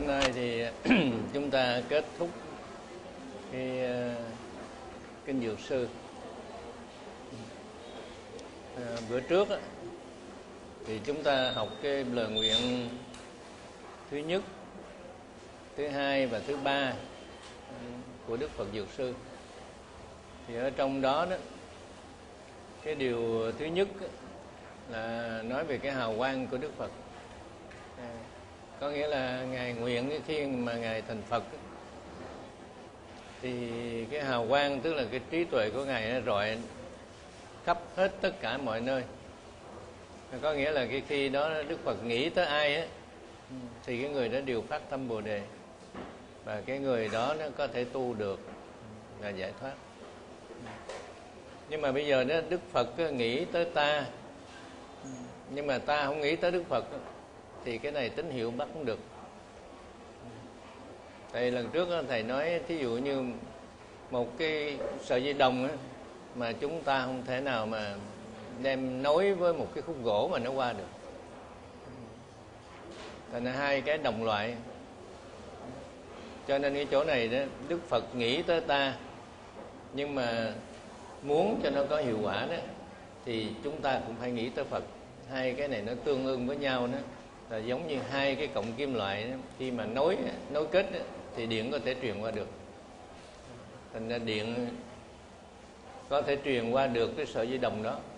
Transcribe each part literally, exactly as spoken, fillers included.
hôm nay thì chúng ta kết thúc cái uh, kinh Dược Sư. À, bữa trước á, thì chúng ta học cái lời nguyện thứ nhất, thứ hai và thứ ba của Đức Phật Dược Sư. Thì ở trong đó đó, cái điều thứ nhất là nói về cái hào quang của Đức Phật. À, có nghĩa là Ngài nguyện khi mà Ngài thành Phật thì cái hào quang, tức là cái trí tuệ của Ngài nó rọi khắp hết tất cả mọi nơi. Có nghĩa là cái khi đó Đức Phật nghĩ tới ai á thì cái người đó đều phát tâm Bồ Đề, và cái người đó nó có thể tu được và giải thoát. Nhưng mà bây giờ đó Đức Phật nghĩ tới ta, nhưng mà ta không nghĩ tới Đức Phật, thì cái này tín hiệu bắt không được. Tại lần trước thầy nói thí dụ như một cái sợi dây đồng mà chúng ta không thể nào mà đem nối với một cái khúc gỗ mà nó qua được. Thành ra hai cái đồng loại. Cho nên cái chỗ này đó, Đức Phật nghĩ tới ta, nhưng mà muốn cho nó có hiệu quả đó thì chúng ta cũng phải nghĩ tới Phật. Hai cái này nó tương ưng với nhau đó, là giống như hai cái cọng kim loại đó, khi mà nối nối kết đó, thì điện có thể truyền qua được. Thành ra điện có thể truyền qua được cái sợi dây đồng đó.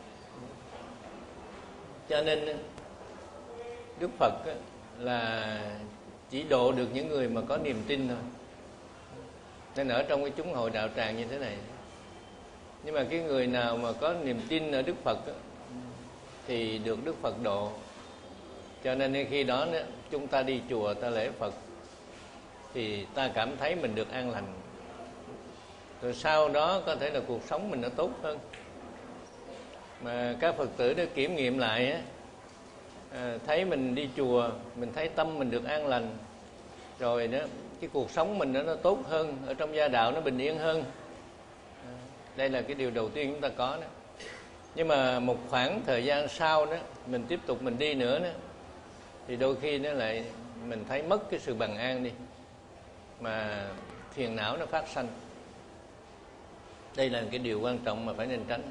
Cho nên Đức Phật là chỉ độ được những người mà có niềm tin thôi. Nên ở trong cái chúng hội đạo tràng như thế này. Nhưng mà cái người nào mà có niềm tin ở Đức Phật thì được Đức Phật độ. Cho nên khi đó chúng ta đi chùa ta lễ Phật thì ta cảm thấy mình được an lành. Rồi sau đó có thể là cuộc sống mình nó tốt hơn. Mà các Phật tử đã kiểm nghiệm lại á, à, thấy mình đi chùa, mình thấy tâm mình được an lành, rồi đó cái cuộc sống mình nó, nó tốt hơn, ở trong gia đạo nó bình yên hơn. À, đây là cái điều đầu tiên chúng ta có đó. Nhưng mà một khoảng thời gian sau đó, mình tiếp tục mình đi nữa đó, thì đôi khi nó lại mình thấy mất cái sự bằng an đi, mà phiền não nó phát sanh. Đây là cái điều quan trọng mà phải nên tránh.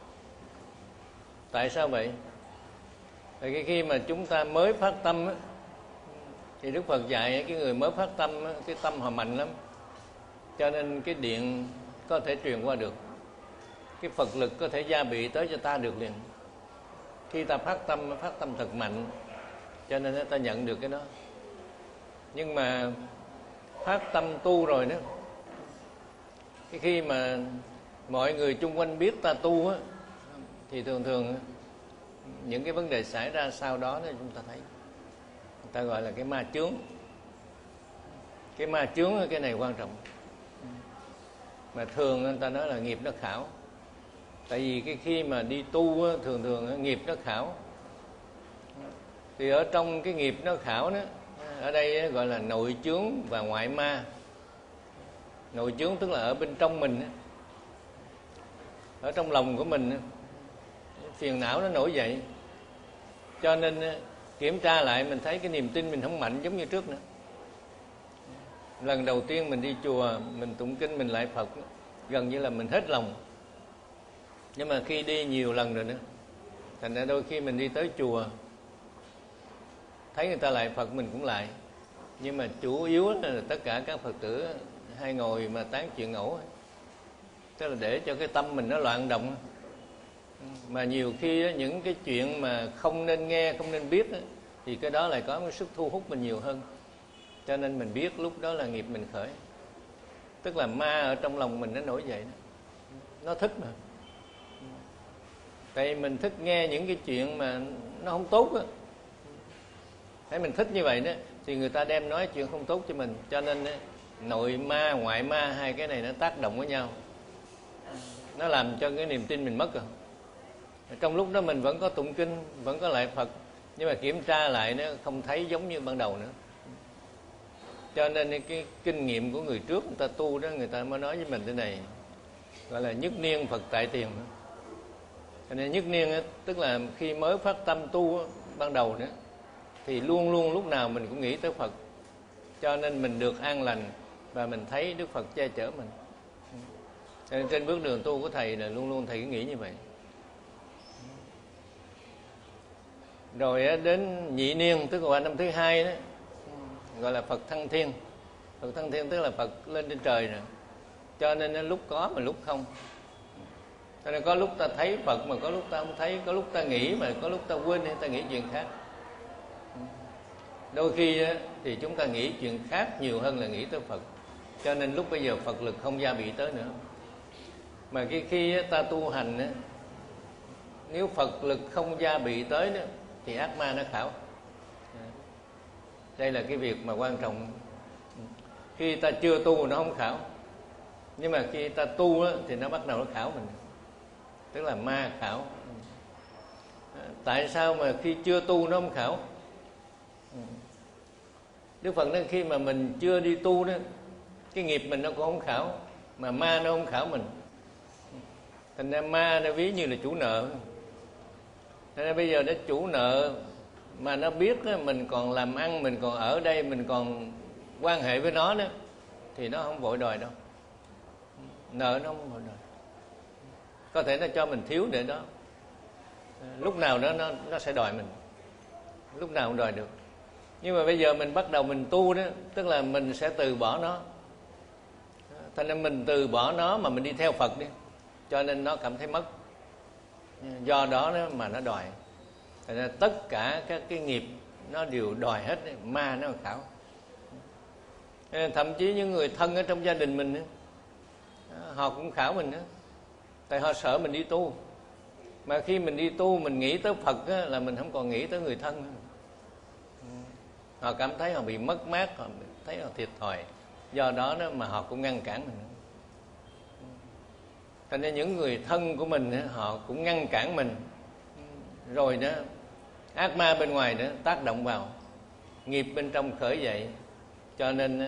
Tại sao vậy? Tại cái khi mà chúng ta mới phát tâm á, thì Đức Phật dạy cái người mới phát tâm á, cái tâm họ mạnh lắm, cho nên cái điện có thể truyền qua được, cái Phật lực có thể gia bị tới cho ta được liền. Khi ta phát tâm, phát tâm thật mạnh, cho nên ta nhận được cái đó. Nhưng mà phát tâm tu rồi đó, cái khi mà mọi người chung quanh biết ta tu á, thì thường thường những cái vấn đề xảy ra sau đó đó chúng ta thấy, người ta gọi là cái ma chướng. Cái ma chướng cái này quan trọng, mà thường người ta nói là nghiệp nó khảo. Tại vì cái khi mà đi tu á, thường thường nghiệp nó khảo. Thì ở trong cái nghiệp nó khảo đó, ở đây gọi là nội chướng và ngoại ma. Nội chướng tức là ở bên trong mình, ở trong lòng của mình phiền não nó nổi dậy, cho nên kiểm tra lại mình thấy cái niềm tin mình không mạnh giống như trước nữa. Lần đầu tiên mình đi chùa, mình tụng kinh, mình lại Phật, gần như là mình hết lòng. Nhưng mà khi đi nhiều lần rồi nữa, thành ra đôi khi mình đi tới chùa, thấy người ta lại Phật mình cũng lại. Nhưng mà chủ yếu là tất cả các Phật tử hay ngồi mà tán chuyện ẩu, tức là để cho cái tâm mình nó loạn động. Mà nhiều khi những cái chuyện mà không nên nghe, không nên biết thì cái đó lại có một sức thu hút mình nhiều hơn. Cho nên mình biết lúc đó là nghiệp mình khởi, tức là ma ở trong lòng mình nó nổi dậy, nó thích mà. Tại mình thích nghe những cái chuyện mà nó không tốt á, thấy mình thích như vậy đó, thì người ta đem nói chuyện không tốt cho mình. Cho nên nội ma, ngoại ma, hai cái này nó tác động với nhau, nó làm cho cái niềm tin mình mất rồi. Trong lúc đó mình vẫn có tụng kinh, vẫn có lại Phật, nhưng mà kiểm tra lại nó không thấy giống như ban đầu nữa. Cho nên cái kinh nghiệm của người trước người ta tu đó, người ta mới nói với mình thế này, gọi là nhất niên Phật tại tiền. Cho nên nhất niên đó, tức là khi mới phát tâm tu đó, ban đầu nữa, thì luôn luôn lúc nào mình cũng nghĩ tới Phật. cho nên mình được an lành và mình thấy Đức Phật che chở mình. Cho nên trên bước đường tu của thầy là luôn luôn thầy cứ nghĩ như vậy. Rồi đến nhị niên, tức là qua năm thứ hai đó, gọi là Phật thăng thiên. Phật thăng thiên tức là Phật lên trên trời rồi. Cho nên lúc có mà lúc không. Cho nên có lúc ta thấy Phật mà có lúc ta không thấy, có lúc ta nghĩ mà có lúc ta quên hay ta nghĩ chuyện khác. Đôi khi thì chúng ta nghĩ chuyện khác nhiều hơn là nghĩ tới Phật. Cho nên lúc bây giờ Phật lực không gia bị tới nữa. Mà khi, khi ta tu hành, nếu Phật lực không gia bị tới đó, thì ác ma nó khảo. Đây là cái việc mà quan trọng. Khi ta chưa tu nó không khảo, nhưng mà khi ta tu đó, thì nó bắt đầu nó khảo mình. Tức là ma khảo. Tại sao mà khi chưa tu nó không khảo? Đức Phật nói khi mà mình chưa đi tu đó, cái nghiệp mình nó cũng không khảo, mà ma nó không khảo mình. Thành ra ma nó ví như là chủ nợ. Thành ra bây giờ nó chủ nợ mà nó biết đó, mình còn làm ăn, mình còn ở đây, mình còn quan hệ với nó đó, thì nó không vội đòi đâu. Nợ nó không vội đòi. Có thể nó cho mình thiếu để đó, lúc nào đó nó, nó sẽ đòi mình, lúc nào cũng đòi được. Nhưng mà bây giờ mình bắt đầu mình tu đó, tức là mình sẽ từ bỏ nó. Thành ra mình từ bỏ nó mà mình đi theo Phật đi, cho nên nó cảm thấy mất. Do đó, đó mà nó đòi. Thành ra tất cả các cái nghiệp nó đều đòi hết, ma nó khảo. Thậm chí những người thân ở trong gia đình mình, họ cũng khảo mình đó. Tại họ sợ mình đi tu. Mà khi mình đi tu, mình nghĩ tới Phật á, là mình không còn nghĩ tới người thân nữa. Họ cảm thấy họ bị mất mát, họ thấy họ thiệt thòi. Do đó, đó mà họ cũng ngăn cản mình. Thành ra những người thân của mình á, họ cũng ngăn cản mình. Rồi đó, ác ma bên ngoài đó tác động vào, nghiệp bên trong khởi dậy. Cho nên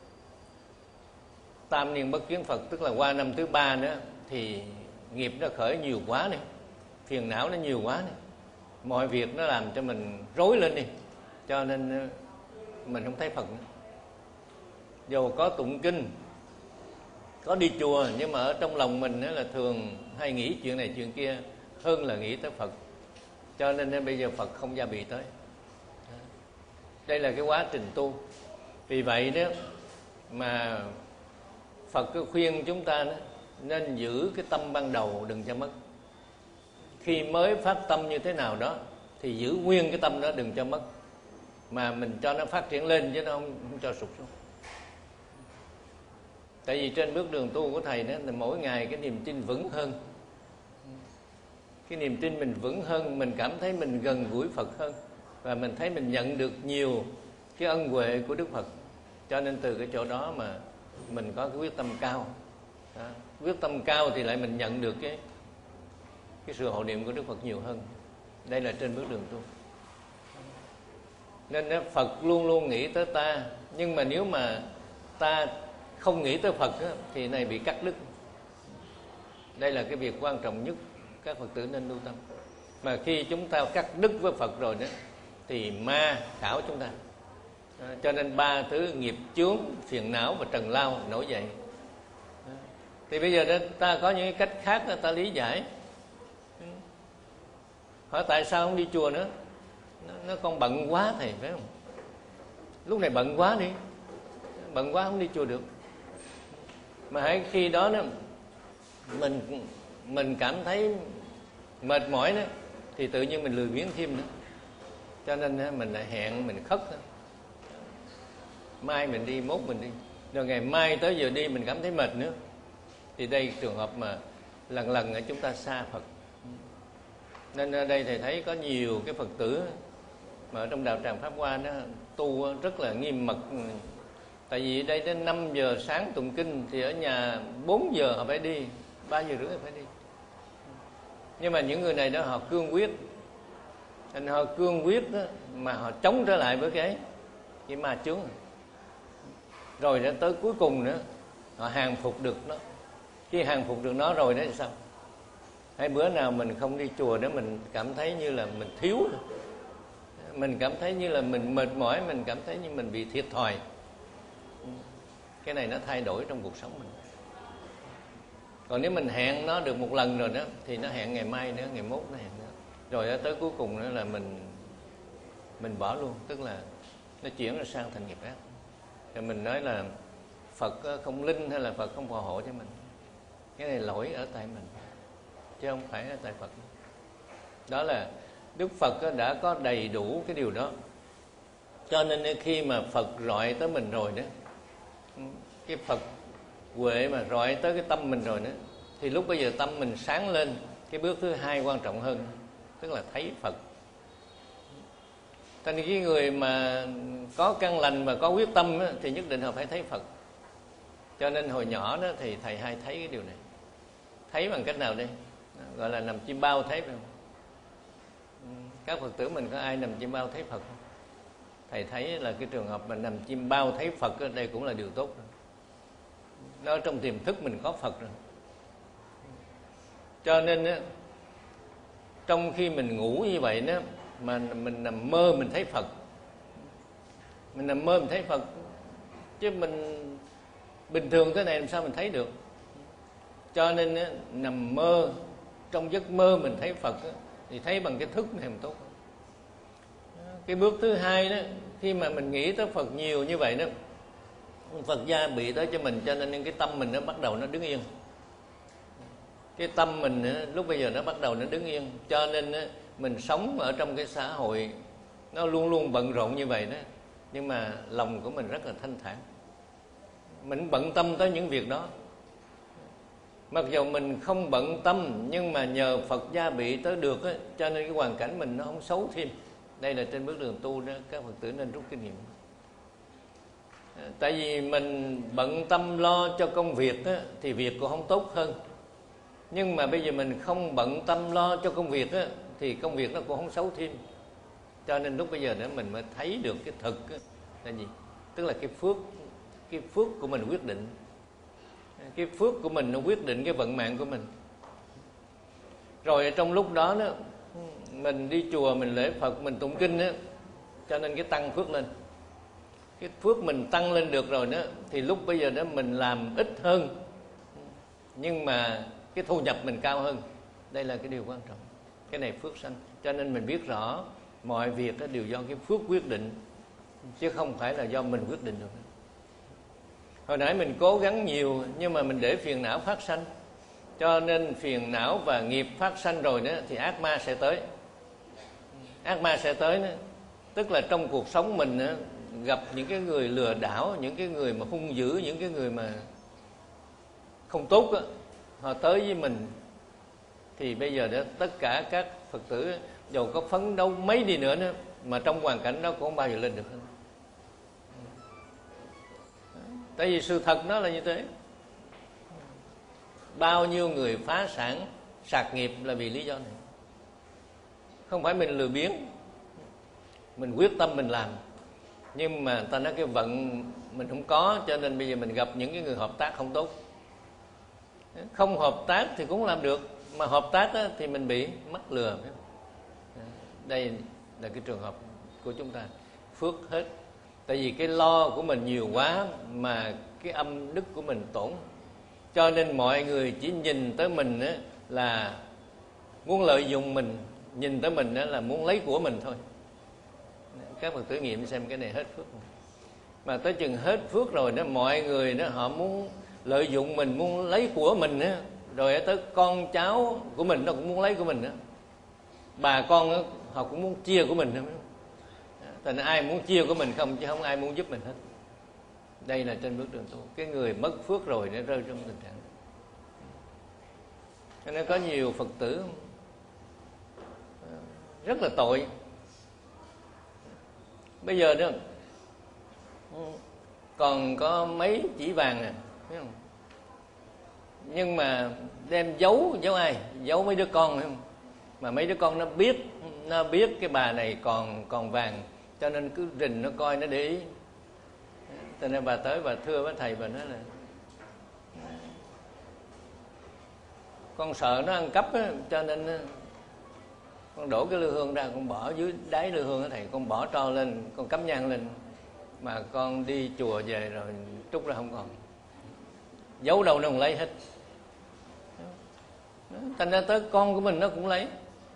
tam niên bất kiến Phật, tức là qua năm thứ ba nữa, thì nghiệp nó khởi nhiều quá đi, phiền não nó nhiều quá đi, mọi việc nó làm cho mình rối lên đi. Cho nên mình không thấy Phật nữa. Dù có tụng kinh, có đi chùa, nhưng mà ở trong lòng mình là thường hay nghĩ chuyện này chuyện kia hơn là nghĩ tới Phật. Cho nên bây giờ Phật không gia bị tới. Đây là cái quá trình tu. Vì vậy đó mà Phật cứ khuyên chúng ta đó, nên giữ cái tâm ban đầu đừng cho mất. Khi mới phát tâm như thế nào đó thì giữ nguyên cái tâm đó đừng cho mất, mà mình cho nó phát triển lên chứ nó không, không cho sụt xuống. Tại vì trên bước đường tu của thầy đó là mỗi ngày cái niềm tin vững hơn. Cái niềm tin mình vững hơn, mình cảm thấy mình gần gũi Phật hơn, và mình thấy mình nhận được nhiều cái ân huệ của Đức Phật. Cho nên từ cái chỗ đó mà mình có cái quyết tâm cao. Đó. Quyết tâm cao thì lại mình nhận được cái cái sự hộ niệm của Đức Phật nhiều hơn. Đây là trên bước đường tu. Nên đó, Phật luôn luôn nghĩ tới ta. Nhưng mà nếu mà ta không nghĩ tới Phật đó, thì này bị cắt đứt. Đây là cái việc quan trọng nhất các Phật tử nên lưu tâm. Mà khi chúng ta cắt đứt với Phật rồi đó, thì ma khảo chúng ta. À, cho nên ba thứ nghiệp chướng, phiền não và trần lao nổi dậy. À, thì bây giờ đó, ta có những cái cách khác đó, ta lý giải. Hỏi tại sao không đi chùa nữa? Nó, nó còn bận quá thầy, phải không? Lúc này bận quá đi, bận quá không đi chùa được. Mà hãy khi đó, đó mình mình cảm thấy mệt mỏi đó, thì tự nhiên mình lười biếng thêm nữa. Cho nên mình lại hẹn, mình khất đó. Mai mình đi, mốt mình đi. Rồi ngày mai tới giờ đi mình cảm thấy mệt nữa. Thì đây trường hợp mà lần lần chúng ta xa Phật. Nên ở đây thầy thấy có nhiều cái Phật tử mà ở trong đạo tràng Pháp Hoa đó tu rất là nghiêm mật. Tại vì đây đến năm giờ sáng tụng kinh, thì ở nhà bốn giờ họ phải đi, ba giờ rưỡi phải đi. Nhưng mà những người này đó họ cương quyết. Nên họ cương quyết đó, mà họ chống trở lại với cái cái ma chướng. Rồi đến tới cuối cùng nữa họ hàng phục được nó. Khi hàng phục được nó rồi đó thì sao? Hay bữa nào mình không đi chùa đó mình cảm thấy như là mình thiếu, mình cảm thấy như là mình mệt mỏi, mình cảm thấy như mình bị thiệt thòi. Cái này nó thay đổi trong cuộc sống mình. Còn nếu mình hẹn nó được một lần rồi đó thì nó hẹn ngày mai nữa, ngày mốt nó hẹn nữa. Rồi tới cuối cùng nữa là mình mình bỏ luôn, tức là nó chuyển ra sang thành nghiệp ác. Rồi mình nói là Phật không linh hay là Phật không phù hộ cho mình. Cái này lỗi ở tại mình, chứ không phải ở tại Phật. Đó là Đức Phật đã có đầy đủ cái điều đó. Cho nên khi mà Phật rọi tới mình rồi đó, cái Phật huệ mà rọi tới cái tâm mình rồi đó, thì lúc bây giờ tâm mình sáng lên. Cái bước thứ hai quan trọng hơn, tức là thấy Phật. Thành cái người mà có căn lành và có quyết tâm đó, thì nhất định họ phải thấy Phật. Cho nên hồi nhỏ đó thì thầy hay thấy cái điều này. Thấy bằng cách nào đây? Gọi là nằm chim bao thấy phải không? Các Phật tử mình có ai nằm chim bao thấy Phật không? Thầy thấy là cái trường hợp mà nằm chim bao thấy Phật ở đây cũng là điều tốt rồi. Nó trong tiềm thức mình có Phật rồi. Cho nên á, trong khi mình ngủ như vậy đó, mà mình nằm mơ mình thấy Phật. Mình nằm mơ mình thấy Phật. Chứ mình bình thường thế này làm sao mình thấy được. Cho nên á, nằm mơ, trong giấc mơ mình thấy Phật á, thì thấy bằng cái thức này mình tốt. Cái bước thứ hai đó, khi mà mình nghĩ tới Phật nhiều như vậy đó, Phật gia bị tới cho mình, cho nên cái tâm mình nó bắt đầu nó đứng yên. Cái tâm mình đó, lúc bây giờ nó bắt đầu nó đứng yên. Cho nên đó, mình sống ở trong cái xã hội nó luôn luôn bận rộn như vậy đó, nhưng mà lòng của mình rất là thanh thản. Mình bận tâm tới những việc đó. Mặc dù mình không bận tâm, nhưng mà nhờ Phật gia bị tới được á, cho nên cái hoàn cảnh mình nó không xấu thêm. Đây là trên bước đường tu đó, các Phật tử nên rút kinh nghiệm. Tại vì mình bận tâm lo cho công việc á, thì việc cũng không tốt hơn. Nhưng mà bây giờ mình không bận tâm lo cho công việc á, thì công việc nó cũng không xấu thêm. Cho nên lúc bây giờ nữa mình mới thấy được cái thực á, là gì? Tức là cái phước, cái phước của mình quyết định. Cái phước của mình nó quyết định cái vận mạng của mình. Rồi trong lúc đó, đó mình đi chùa, mình lễ Phật, mình tụng kinh á, cho nên cái tăng phước lên. Cái phước mình tăng lên được rồi đó, thì lúc bây giờ đó mình làm ít hơn, nhưng mà cái thu nhập mình cao hơn. Đây là cái điều quan trọng. Cái này phước sanh. Cho nên mình biết rõ mọi việc đó đều do cái phước quyết định, chứ không phải là do mình quyết định được. Hồi nãy mình cố gắng nhiều, nhưng mà mình để phiền não phát sanh. Cho nên phiền não và nghiệp phát sanh rồi đó, thì ác ma sẽ tới. Ác ma sẽ tới đó. Tức là trong cuộc sống mình đó, gặp những cái người lừa đảo, những cái người mà hung dữ, những cái người mà không tốt đó, họ tới với mình, thì bây giờ đó tất cả các Phật tử dù có phấn đấu mấy đi nữa nữa, mà trong hoàn cảnh đó cũng không bao giờ lên được hơn. Tại vì sự thật nó là như thế. Bao nhiêu người phá sản, sạc nghiệp là vì lý do này. Không phải mình lười biếng, mình quyết tâm mình làm, nhưng mà ta nói cái vận mình không có, cho nên bây giờ mình gặp những cái người hợp tác không tốt. Không hợp tác thì cũng làm được, mà hợp tác á, thì mình bị mắc lừa. Đây là cái trường hợp của chúng ta, phước hết. Tại vì cái lo của mình nhiều quá mà cái âm đức của mình tổn. Cho nên mọi người chỉ nhìn tới mình á, là muốn lợi dụng mình, nhìn tới mình á, là muốn lấy của mình thôi. Các Phật tử nghiệm xem cái này hết phước. Mà tới chừng hết phước rồi đó, mọi người đó họ muốn lợi dụng mình, muốn lấy của mình á, rồi tới con cháu của mình nó cũng muốn lấy của mình nữa. Bà con đó, họ cũng muốn chia của mình nữa. Thành ra ai muốn chia của mình không, chứ không ai muốn giúp mình hết. Đây là trên bước đường tu. Cái người mất phước rồi nó rơi trong tình trạng. Cho nên có nhiều Phật tử rất là tội. Bây giờ đó còn có mấy chỉ vàng nè, thấy không? Nhưng mà đem giấu, giấu ai? Giấu mấy đứa con, thấy không? Mà mấy đứa con nó biết, nó biết cái bà này còn còn vàng, cho nên cứ rình nó coi, nó để ý. Cho nên bà tới bà thưa với thầy, bà nói là con sợ nó ăn cắp á, cho nên con đổ cái lư hương ra, con bỏ dưới đáy lư hương á thầy, con bỏ tro lên, con cắm nhang lên, mà con đi chùa về rồi trút ra không còn, giấu đâu nó cũng lấy hết. Thành ra tới con của mình nó cũng lấy.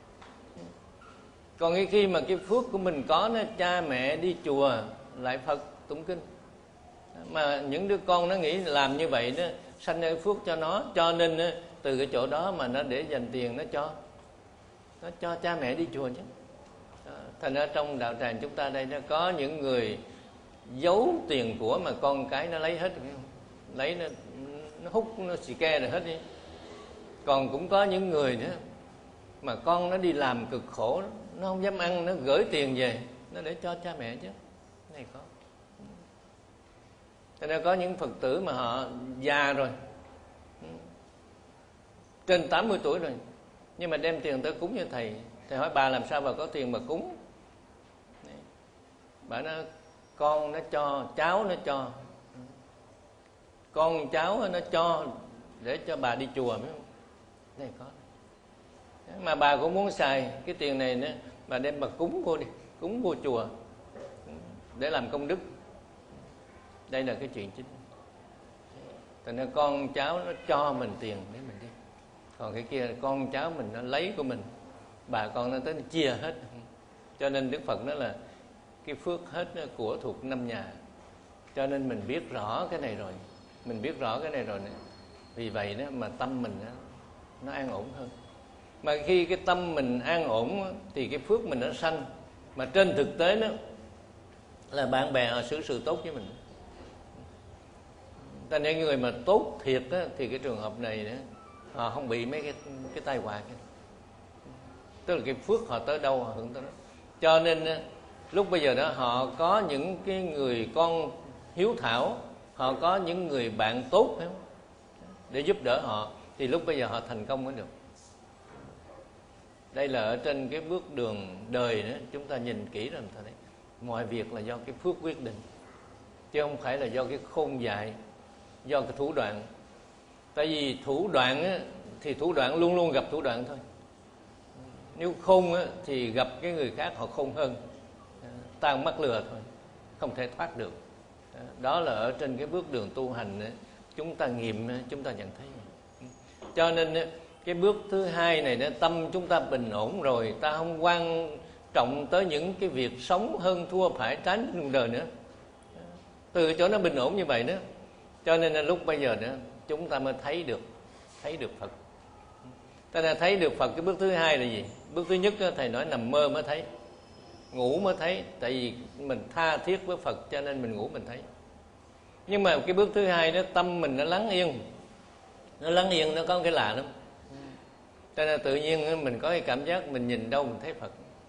Còn khi mà cái phước của mình có nó, cha mẹ đi chùa lại Phật tụng kinh, mà những đứa con nó nghĩ làm như vậy đó sanh ra phước cho nó, cho nên từ cái chỗ đó mà nó để dành tiền nó cho nó cho cha mẹ đi chùa chứ. Thành ra trong đạo tràng chúng ta đây nó có những người giấu tiền của mà con cái nó lấy hết, lấy nó, nó hút nó xì ke rồi hết đi. Còn cũng có những người nữa mà con nó đi làm cực khổ, nó không dám ăn, nó gửi tiền về nó để cho cha mẹ chứ. Cái này có. Cho nên có những Phật tử mà họ già rồi, trên tám mươi tuổi rồi, nhưng mà đem tiền tới cúng cho thầy. Thầy hỏi bà làm sao bà có tiền mà cúng? Bà nói con nó cho, cháu nó cho, con cháu nó cho để cho bà đi chùa, phải không? Này có. Mà bà cũng muốn xài cái tiền này nữa, bà đem bà cúng vô đi, cúng vô chùa để làm công đức. Đây là cái chuyện chính. Thành ra con cháu nó cho mình tiền để mình đi, còn cái kia con cháu mình nó lấy của mình, bà con nó tới nó chia hết. Cho nên Đức Phật nói là cái phước hết của thuộc năm nhà. Cho nên mình biết rõ cái này rồi, mình biết rõ cái này rồi này. Vì vậy đó mà tâm mình đó, nó an ổn hơn. Mà khi cái tâm mình an ổn thì cái phước mình nó sanh. Mà trên thực tế đó là bạn bè họ xử sự tốt với mình. Ta những người mà tốt thiệt đó, thì cái trường hợp này đó, họ không bị mấy cái cái tai họa kia. Tức là cái phước họ tới đâu họ hưởng tới đó. Cho nên lúc bây giờ đó họ có những cái người con hiếu thảo, họ có những người bạn tốt phải không? Để giúp đỡ họ, thì lúc bây giờ họ thành công mới được. Đây là ở trên cái bước đường đời đó, chúng ta nhìn kỹ rồi ta thấy mọi việc là do cái phước quyết định, chứ không phải là do cái khôn dại, do cái thủ đoạn. Tại vì thủ đoạn á, thì thủ đoạn luôn luôn gặp thủ đoạn thôi. Nếu khôn á, thì gặp cái người khác họ khôn hơn, ta không mắc lừa thôi, không thể thoát được. Đó là ở trên cái bước đường tu hành á, chúng ta nghiệm, chúng ta nhận thấy. Cho nên á, cái bước thứ hai này đó, tâm chúng ta bình ổn rồi, ta không quan trọng tới những cái việc sống hơn thua phải trái trong đời nữa. Từ chỗ nó bình ổn như vậy đó, cho nên là lúc bây giờ đó chúng ta mới thấy được thấy được Phật. Ta đã thấy được Phật. Cái bước thứ hai là gì? Bước thứ nhất đó, thầy nói nằm mơ mới thấy, ngủ mới thấy. Tại vì mình tha thiết với Phật cho nên mình ngủ mình thấy. Nhưng mà cái bước thứ hai đó, tâm mình nó lắng yên, nó lắng yên, nó có cái lạ lắm. Cho nên tự nhiên mình có cái cảm giác mình nhìn đâu mình thấy Phật.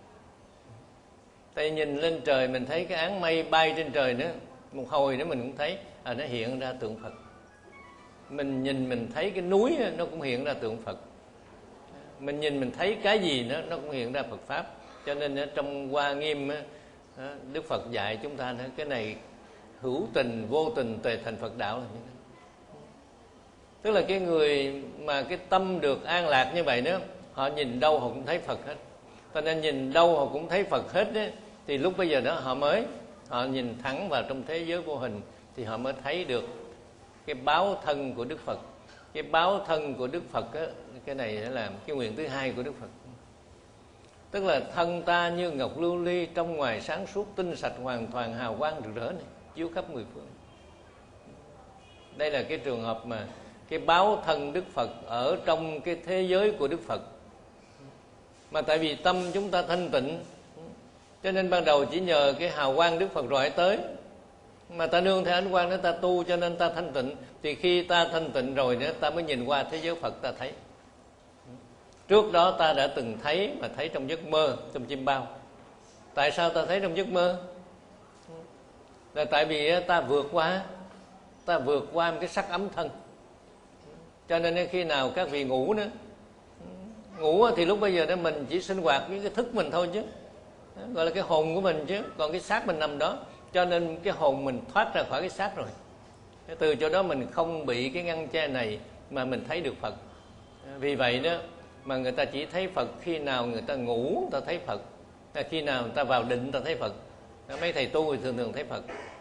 Tại nhìn lên trời mình thấy cái áng mây bay trên trời nữa, một hồi nữa mình cũng thấy à, nó hiện ra tượng Phật. Mình nhìn mình thấy cái núi nó cũng hiện ra tượng Phật. Mình nhìn mình thấy cái gì nó nó cũng hiện ra Phật pháp. Cho nên trong Hoa Nghiêm Đức Phật dạy chúng ta cái này hữu tình vô tình tùy thành Phật đạo là như thế. Tức là cái người mà cái tâm được an lạc như vậy đó, họ nhìn đâu họ cũng thấy Phật hết. Cho nên nhìn đâu họ cũng thấy Phật hết đó, thì lúc bây giờ đó họ mới họ nhìn thẳng vào trong thế giới vô hình, thì họ mới thấy được cái báo thân của Đức Phật. Cái báo thân của Đức Phật á, cái này là cái nguyện thứ hai của Đức Phật. Tức là thân ta như ngọc lưu ly, trong ngoài sáng suốt, tinh sạch hoàn toàn, hào quang rực rỡ này, chiếu khắp mười phương. Đây là cái trường hợp mà cái báo thân Đức Phật ở trong cái thế giới của Đức Phật. Mà tại vì tâm chúng ta thanh tịnh, cho nên ban đầu chỉ nhờ cái hào quang Đức Phật rọi tới, mà ta nương theo ánh quang đó ta tu, cho nên ta thanh tịnh. Thì khi ta thanh tịnh rồi nữa, ta mới nhìn qua thế giới Phật ta thấy. Trước đó ta đã từng thấy, mà thấy trong giấc mơ, trong chim bao. Tại sao ta thấy trong giấc mơ? Là tại vì ta vượt qua Ta vượt qua một cái sắc ấm thân. Cho nên khi nào các vị ngủ nữa, ngủ thì lúc bây giờ đó mình chỉ sinh hoạt với cái thức mình thôi chứ, gọi là cái hồn của mình chứ, còn cái xác mình nằm đó. Cho nên cái hồn mình thoát ra khỏi cái xác rồi. Từ chỗ đó mình không bị cái ngăn che này mà mình thấy được Phật. Vì vậy đó mà người ta chỉ thấy Phật khi nào người ta ngủ người ta thấy Phật, khi nào người ta vào định người ta thấy Phật. Mấy thầy tu thì thường thường thấy Phật.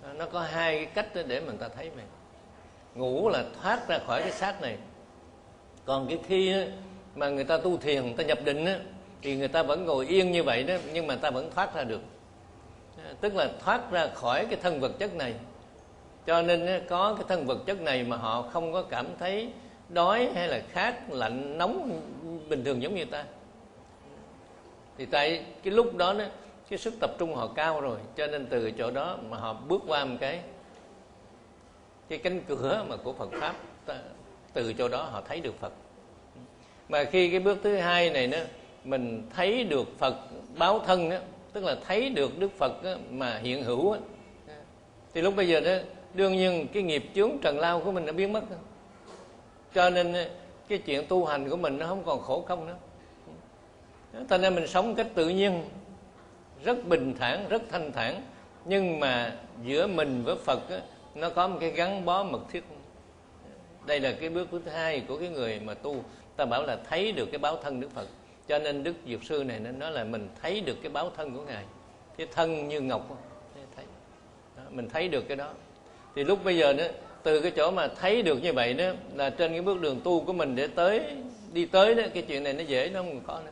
Nó có hai cái cách để mình ta thấy mình. Ngủ là thoát ra khỏi cái xác này. Còn cái khi mà người ta tu thiền, người ta nhập định á, thì người ta vẫn ngồi yên như vậy đó, nhưng mà ta vẫn thoát ra được. Tức là thoát ra khỏi cái thân vật chất này. Cho nên có cái thân vật chất này mà họ không có cảm thấy đói hay là khát, lạnh, nóng bình thường giống như ta. Thì tại cái lúc đó, đó cái sức tập trung họ cao rồi, cho nên từ chỗ đó mà họ bước qua một cái cái cánh cửa mà của Phật pháp, từ chỗ đó họ thấy được Phật. Mà khi cái bước thứ hai này đó, mình thấy được Phật báo thân đó, tức là thấy được Đức Phật đó, mà hiện hữu đó, thì lúc bây giờ đó đương nhiên cái nghiệp chướng trần lao của mình đã biến mất đó. Cho nên cái chuyện tu hành của mình nó không còn khổ không nữa. Thành ra mình sống cách tự nhiên, rất bình thản, rất thanh thản. Nhưng mà giữa mình với Phật á, nó có một cái gắn bó mật thiết. Đây là cái bước thứ hai của cái người mà tu. Ta bảo là thấy được cái báo thân Đức Phật. Cho nên Đức Dược Sư này nó nói là mình thấy được cái báo thân của Ngài. Cái thân như ngọc, thấy. Đó, mình thấy được cái đó. Thì lúc bây giờ đó, từ cái chỗ mà thấy được như vậy đó, là trên cái bước đường tu của mình để tới đi tới đó, cái chuyện này nó dễ, nó không có nữa.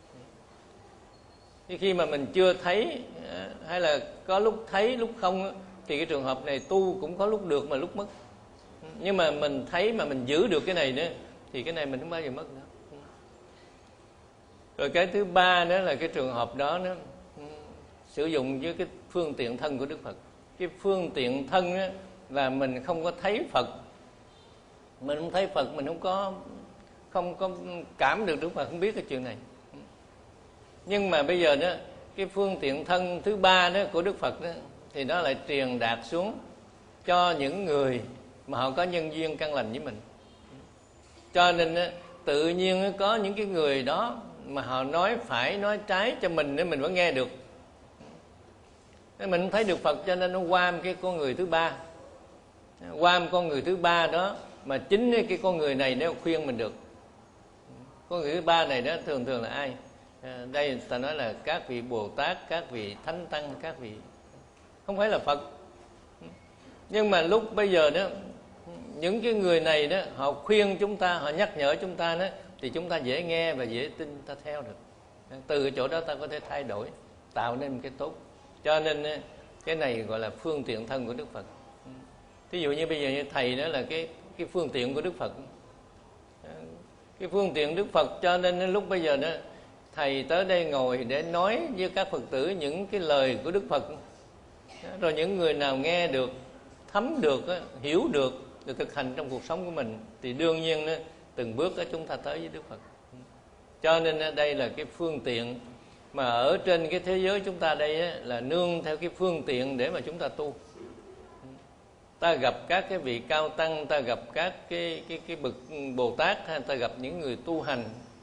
Thì khi mà mình chưa thấy, hay là có lúc thấy lúc không, thì cái trường hợp này tu cũng có lúc được mà lúc mất. Nhưng mà mình thấy mà mình giữ được cái này nữa, thì cái này mình không bao giờ mất nữa. Rồi cái thứ ba đó là cái trường hợp đó nó sử dụng với cái phương tiện thân của Đức Phật. Cái phương tiện thân đó là mình không có thấy Phật, mình không thấy Phật, mình không có không có cảm được Đức Phật, không biết cái chuyện này. Nhưng mà bây giờ đó, cái phương tiện thân thứ ba đó của Đức Phật đó, thì nó lại truyền đạt xuống cho những người mà họ có nhân duyên căn lành với mình. Cho nên đó, tự nhiên có những cái người đó mà họ nói phải, nói trái cho mình để mình vẫn nghe được. Mình không thấy được Phật, cho nên nó qua một cái con người thứ ba. Qua một con người thứ ba đó, mà chính cái con người này nếu khuyên mình được. Con người thứ ba này đó thường thường là ai? À, đây ta nói là các vị Bồ Tát, các vị Thánh Tăng, các vị không phải là Phật. Nhưng mà lúc bây giờ đó, những cái người này đó, họ khuyên chúng ta, họ nhắc nhở chúng ta đó, thì chúng ta dễ nghe và dễ tin, ta theo được. Từ cái chỗ đó ta có thể thay đổi, tạo nên một cái tốt. Cho nên cái này gọi là phương tiện thân của Đức Phật. Ví dụ như bây giờ như thầy đó là cái cái phương tiện của Đức Phật. Cái phương tiện Đức Phật, cho nên lúc bây giờ đó thầy tới đây ngồi để nói với các Phật tử những cái lời của Đức Phật. Rồi những người nào nghe được, thấm được, hiểu được, được thực hành trong cuộc sống của mình, thì đương nhiên từng bước đó chúng ta tới với Đức Phật. Cho nên đây là cái phương tiện mà ở trên cái thế giới chúng ta đây là nương theo cái phương tiện để mà chúng ta tu. Ta gặp các cái vị cao tăng, ta gặp các cái cái cái bậc Bồ Tát, hay ta gặp những người tu hành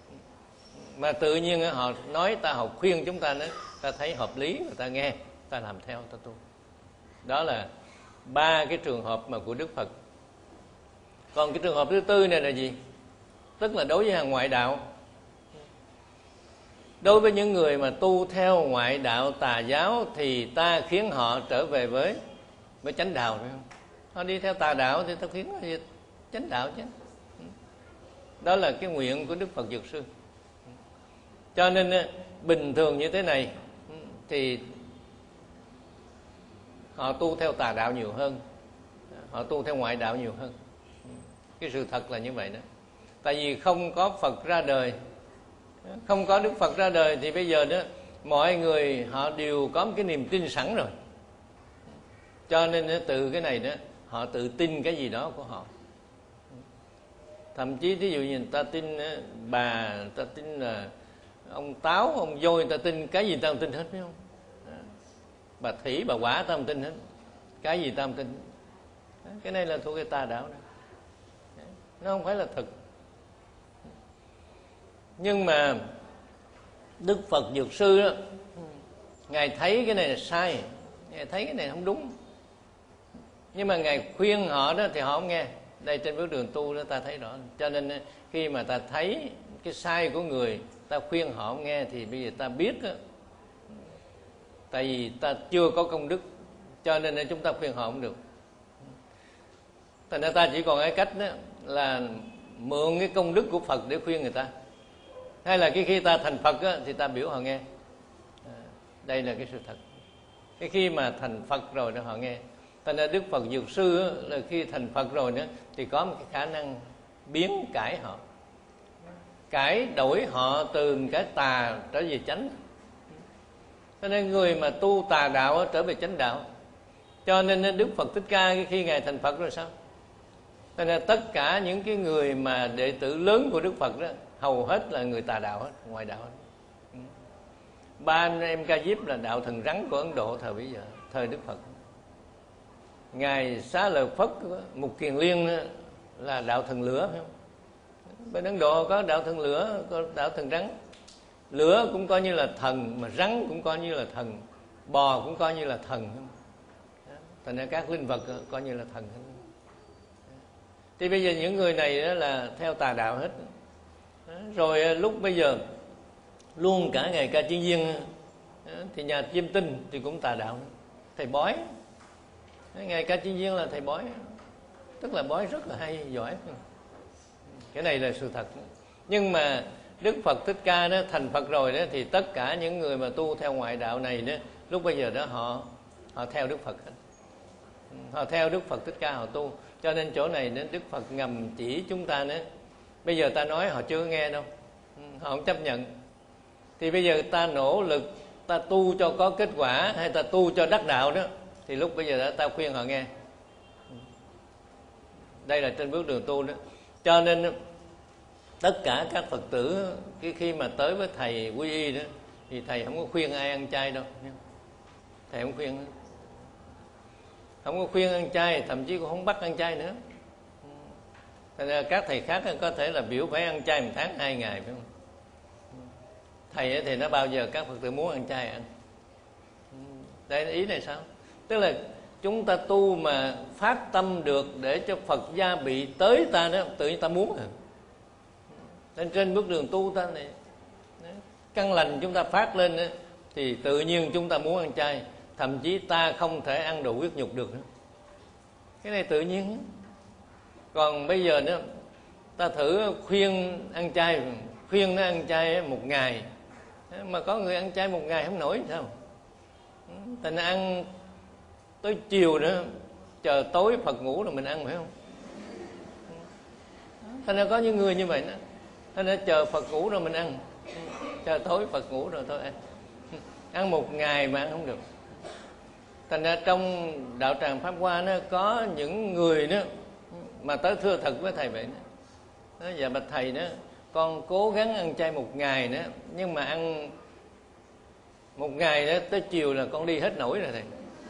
mà tự nhiên họ nói ta, họ khuyên chúng ta nữa, ta thấy hợp lý và ta nghe, ta làm theo, ta tu. Đó là ba cái trường hợp mà của Đức Phật. Còn cái trường hợp thứ tư này là gì? Tức là đối với hàng ngoại đạo. Đối với những người mà tu theo ngoại đạo tà giáo thì ta khiến họ trở về với với chánh đạo, phải không? Họ đi theo tà đạo thì ta khiến họ về chánh đạo chứ. Đó là cái nguyện của Đức Phật Dược Sư. Cho nên bình thường như thế này thì họ tu theo tà đạo nhiều hơn, họ tu theo ngoại đạo nhiều hơn. Cái sự thật là như vậy đó. Tại vì không có Phật ra đời, không có Đức Phật ra đời, thì bây giờ đó mọi người họ đều có một cái niềm tin sẵn rồi. Cho nên từ cái này đó họ tự tin cái gì đó của họ. Thậm chí thí dụ như người ta tin bà, người ta tin là ông Táo, ông Voi, người ta tin cái gì người ta không tin hết, phải không? Bà Thủy, bà Quả ta không tin hết, cái gì ta không tin. Cái này là thuộc cái tà đạo đó, nó không phải là thực. Nhưng mà Đức Phật Dược Sư đó, Ngài thấy cái này là sai, Ngài thấy cái này không đúng, nhưng mà Ngài khuyên họ đó thì họ không nghe. Đây trên bước đường tu đó ta thấy rõ. Cho nên khi mà ta thấy cái sai của người, ta khuyên họ không nghe, thì bây giờ ta biết đó, tại vì ta chưa có công đức, cho nên chúng ta khuyên họ không được. Thành ra ta chỉ còn cái cách đó là mượn cái công đức của Phật để khuyên người ta, hay là cái khi ta thành Phật á, thì ta biểu họ nghe. À, đây là cái sự thật. Cái khi mà thành Phật rồi đó họ nghe. Thành ra Đức Phật Dược Sư á, là khi thành Phật rồi nữa thì có một cái khả năng biến cải họ, cải đổi họ từ cái tà trở về chánh. Cho nên người mà tu tà đạo trở về chánh đạo. Cho nên Đức Phật Thích Ca khi Ngài thành Phật rồi sao? Cho nên tất cả những cái người mà đệ tử lớn của Đức Phật đó hầu hết là người tà đạo hết, ngoại đạo hết. Ba anh em Ca Diếp là đạo thần rắn của Ấn Độ thời bấy giờ, thời Đức Phật. Ngài Xá Lợi Phất, Mục Kiền Liên là đạo thần lửa, phải không? Bên Ấn Độ có đạo thần lửa, có đạo thần rắn. Lửa cũng coi như là thần, mà rắn cũng coi như là thần, bò cũng coi như là thần. Thành ra các linh vật coi như là thần. Thì bây giờ những người này đó là theo tà đạo hết. Rồi lúc bây giờ luôn cả Ngài Ca Chiên Viên thì nhà Chiêm Tinh thì cũng tà đạo, thầy bói. Ngài Ca Chiên Viên là thầy bói, tức là bói rất là hay, giỏi. Cái này là sự thật. Nhưng mà Đức Phật Thích Ca đó thành Phật rồi đó thì tất cả những người mà tu theo ngoại đạo này đó, lúc bây giờ đó họ họ theo Đức Phật hết. Họ theo Đức Phật Thích Ca họ tu. Cho nên chỗ này nên Đức Phật ngầm chỉ chúng ta nữa. Bây giờ ta nói họ chưa nghe đâu, họ không chấp nhận. Thì bây giờ ta nỗ lực, ta tu cho có kết quả, hay ta tu cho đắc đạo đó, thì lúc bây giờ đó ta khuyên họ nghe. Đây là trên bước đường tu đó. Cho nên tất cả các Phật tử cái khi mà tới với thầy quy y đó thì thầy không có khuyên ai ăn chay đâu. Thầy không khuyên, không có khuyên ăn chay, thậm chí cũng không bắt ăn chay nữa. Thành ra các thầy khác có thể là biểu phải ăn chay một tháng hai ngày, phải không? Thầy thì nó bao giờ các Phật tử muốn ăn chay ăn. Đây ý này sao? Tức là chúng ta tu mà phát tâm được để cho Phật gia bị tới ta đó, tự nhiên ta muốn. Nên trên bước đường tu ta này, căn lành chúng ta phát lên đó, thì tự nhiên chúng ta muốn ăn chay. Thậm chí ta không thể ăn đồ huyết nhục được nữa. Cái này tự nhiên. Còn bây giờ nữa, ta thử khuyên ăn chay, khuyên nó ăn chay một ngày, mà có người ăn chay một ngày không nổi sao? Thành ăn tới chiều nữa, chờ tối Phật ngủ rồi mình ăn, phải không? Thành ra có những người như vậy đó. Thành ra chờ Phật ngủ rồi mình ăn, chờ tối Phật ngủ rồi thôi ăn. Ăn một ngày mà ăn không được. Thành ra trong đạo tràng Pháp Hoa nó có những người đó mà tới thưa thật với thầy vậy đó. Nói dạ bạch thầy đó, con cố gắng ăn chay một ngày nữa, nhưng mà ăn một ngày đó tới chiều là con đi hết nổi rồi thầy.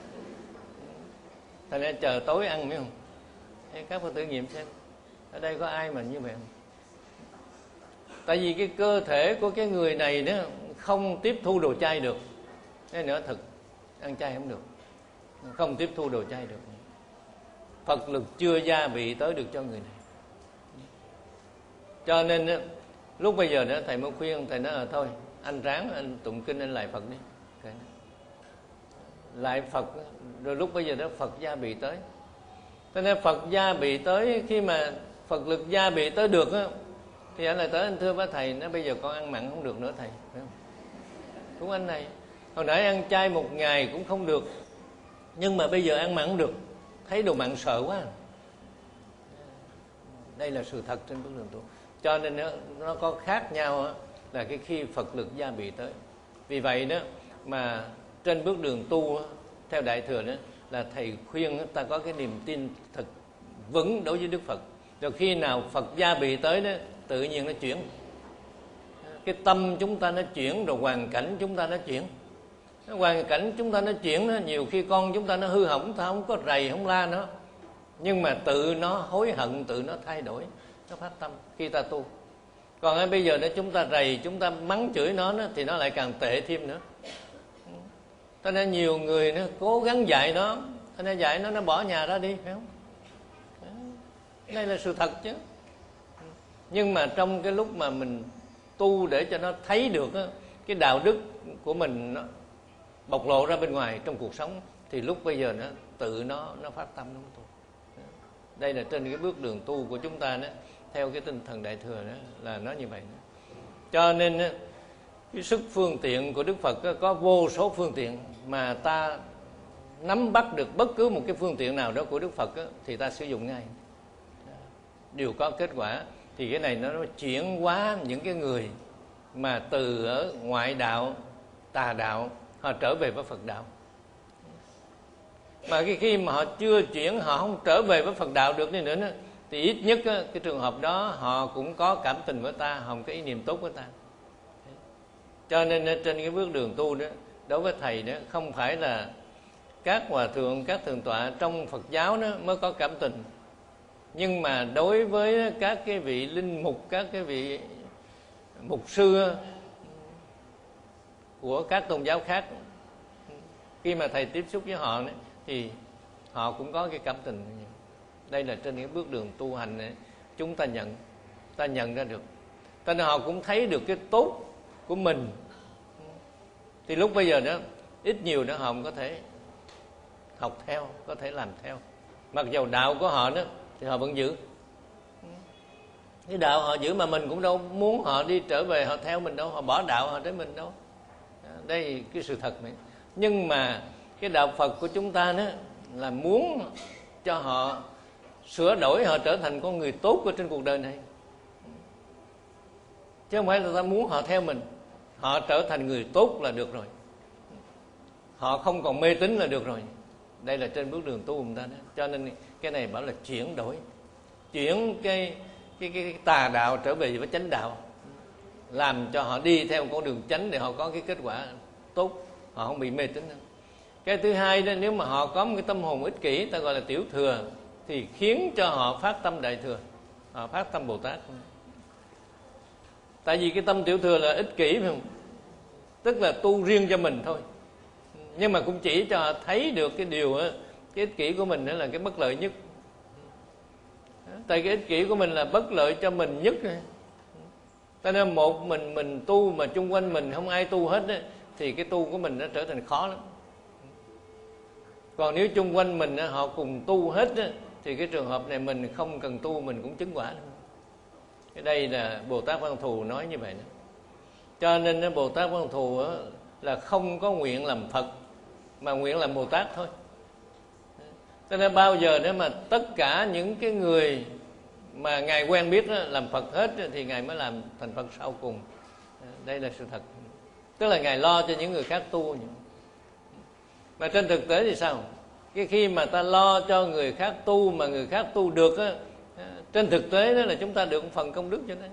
Thành ra chờ tối ăn phải không? Thế các Phật tử nghiệm xem, ở đây có ai mà như vậy không? Tại vì cái cơ thể của cái người này đó không tiếp thu đồ chay được. Thế nữa thực ăn chay không được, không tiếp thu đồ chay được. Phật lực chưa gia vị tới được cho người này. Cho nên đó, lúc bây giờ đó thầy mới khuyên, thầy nói là thôi anh ráng anh tụng kinh anh lại Phật đi. Okay. Lại Phật, rồi lúc bây giờ đó Phật gia bị tới. Cho nên Phật gia bị tới, khi mà Phật lực gia bị tới được á, thì anh lại tới anh thưa với thầy, nói bây giờ con ăn mặn không được nữa thầy, phải không? Cũng anh này, hồi nãy ăn chay một ngày cũng không được, nhưng mà bây giờ ăn mặn không được, thấy đồ mặn sợ quá. Đây là sự thật trên bước đường tu. Cho nên nó, nó có khác nhau đó, là cái khi Phật lực gia bị tới. Vì vậy đó mà trên bước đường tu theo Đại Thừa đó là thầy khuyên ta có cái niềm tin thật vững đối với Đức Phật. Rồi khi nào Phật gia bị tới đó, tự nhiên nó chuyển. Cái tâm chúng ta nó chuyển, rồi hoàn cảnh chúng ta nó chuyển. Hoàn cảnh chúng ta nó chuyển đó, nhiều khi con chúng ta nó hư hỏng, ta không có rầy, không la nó, nhưng mà tự nó hối hận, tự nó thay đổi, nó phát tâm khi ta tu. Còn bây giờ đó chúng ta rầy, chúng ta mắng chửi nó, nó thì nó lại càng tệ thêm nữa. Cho nên nhiều người nó cố gắng dạy nó, cho nên dạy nó nó bỏ nhà ra đi, phải không? Đây là sự thật chứ. Nhưng mà trong cái lúc mà mình tu để cho nó thấy được á, cái đạo đức của mình nó bộc lộ ra bên ngoài trong cuộc sống, thì lúc bây giờ nó tự nó nó phát tâm nó tu. Đây là trên cái bước đường tu của chúng ta đó, theo cái tinh thần Đại Thừa đó là nó như vậy đó. Cho nên cái sức phương tiện của Đức Phật có vô số phương tiện, mà ta nắm bắt được bất cứ một cái phương tiện nào đó của Đức Phật thì ta sử dụng ngay, đều có kết quả. Thì cái này nó chuyển hóa những cái người mà từ ở ngoại đạo, tà đạo, họ trở về với Phật đạo. Mà cái khi mà họ chưa chuyển, họ không trở về với Phật đạo được đi nữa, nữa thì ít nhất cái trường hợp đó họ cũng có cảm tình với ta, họ có cái ý niệm tốt với ta. Cho nên trên cái bước đường tu đó, đối với thầy đó, không phải là các hòa thượng, các thượng tọa trong Phật giáo đó mới có cảm tình, nhưng mà đối với các cái vị linh mục, các cái vị mục sư của các tôn giáo khác, khi mà thầy tiếp xúc với họ đó, thì họ cũng có cái cảm tình. Đây là trên cái bước đường tu hành này, chúng ta nhận, ta nhận ra được. Cho nên họ cũng thấy được cái tốt của mình. Thì lúc bây giờ đó, ít nhiều nữa họ cũng có thể học theo, có thể làm theo. Mặc dầu đạo của họ đó thì họ vẫn giữ. Cái đạo họ giữ mà mình cũng đâu muốn họ đi trở về họ theo mình đâu, họ bỏ đạo họ tới mình đâu. Đây cái sự thật này. Nhưng mà cái đạo Phật của chúng ta đó là muốn cho họ sửa đổi, họ trở thành con người tốt ở trên cuộc đời này, chứ không phải là ta muốn họ theo mình. Họ trở thành người tốt là được rồi, họ không còn mê tín là được rồi. Đây là trên bước đường tu của người ta đó. Cho nên cái này bảo là chuyển đổi, chuyển cái cái, cái, cái tà đạo trở về với chánh đạo, làm cho họ đi theo con đường chánh để họ có cái kết quả tốt, họ không bị mê tín nữa. Cái thứ hai đó, nếu mà họ có một cái tâm hồn ích kỷ, ta gọi là tiểu thừa, thì khiến cho họ phát tâm đại thừa, họ phát tâm Bồ Tát. Tại vì cái tâm tiểu thừa là ích kỷ, phải không? Tức là tu riêng cho mình thôi, nhưng mà cũng chỉ cho họ thấy được cái điều đó, cái ích kỷ của mình đó là cái bất lợi nhất. Tại cái ích kỷ của mình là bất lợi cho mình nhất. Cho nên một mình mình tu mà chung quanh mình không ai tu hết đó, thì cái tu của mình nó trở thành khó lắm. Còn nếu chung quanh mình họ cùng tu hết đó, thì cái trường hợp này mình không cần tu mình cũng chứng quả. Cái đây là Bồ Tát Văn Thù nói như vậy đó. Cho nên Bồ Tát Văn Thù là không có nguyện làm Phật, mà nguyện làm Bồ Tát thôi. Cho nên bao giờ nếu mà tất cả những cái người mà Ngài quen biết đó, làm Phật hết thì Ngài mới làm thành Phật sau cùng. Đây là sự thật. Tức là Ngài lo cho những người khác tu. Mà trên thực tế thì sao? Cái khi mà ta lo cho người khác tu mà người khác tu được á, trên thực tế đó là chúng ta được một phần công đức cho đấy.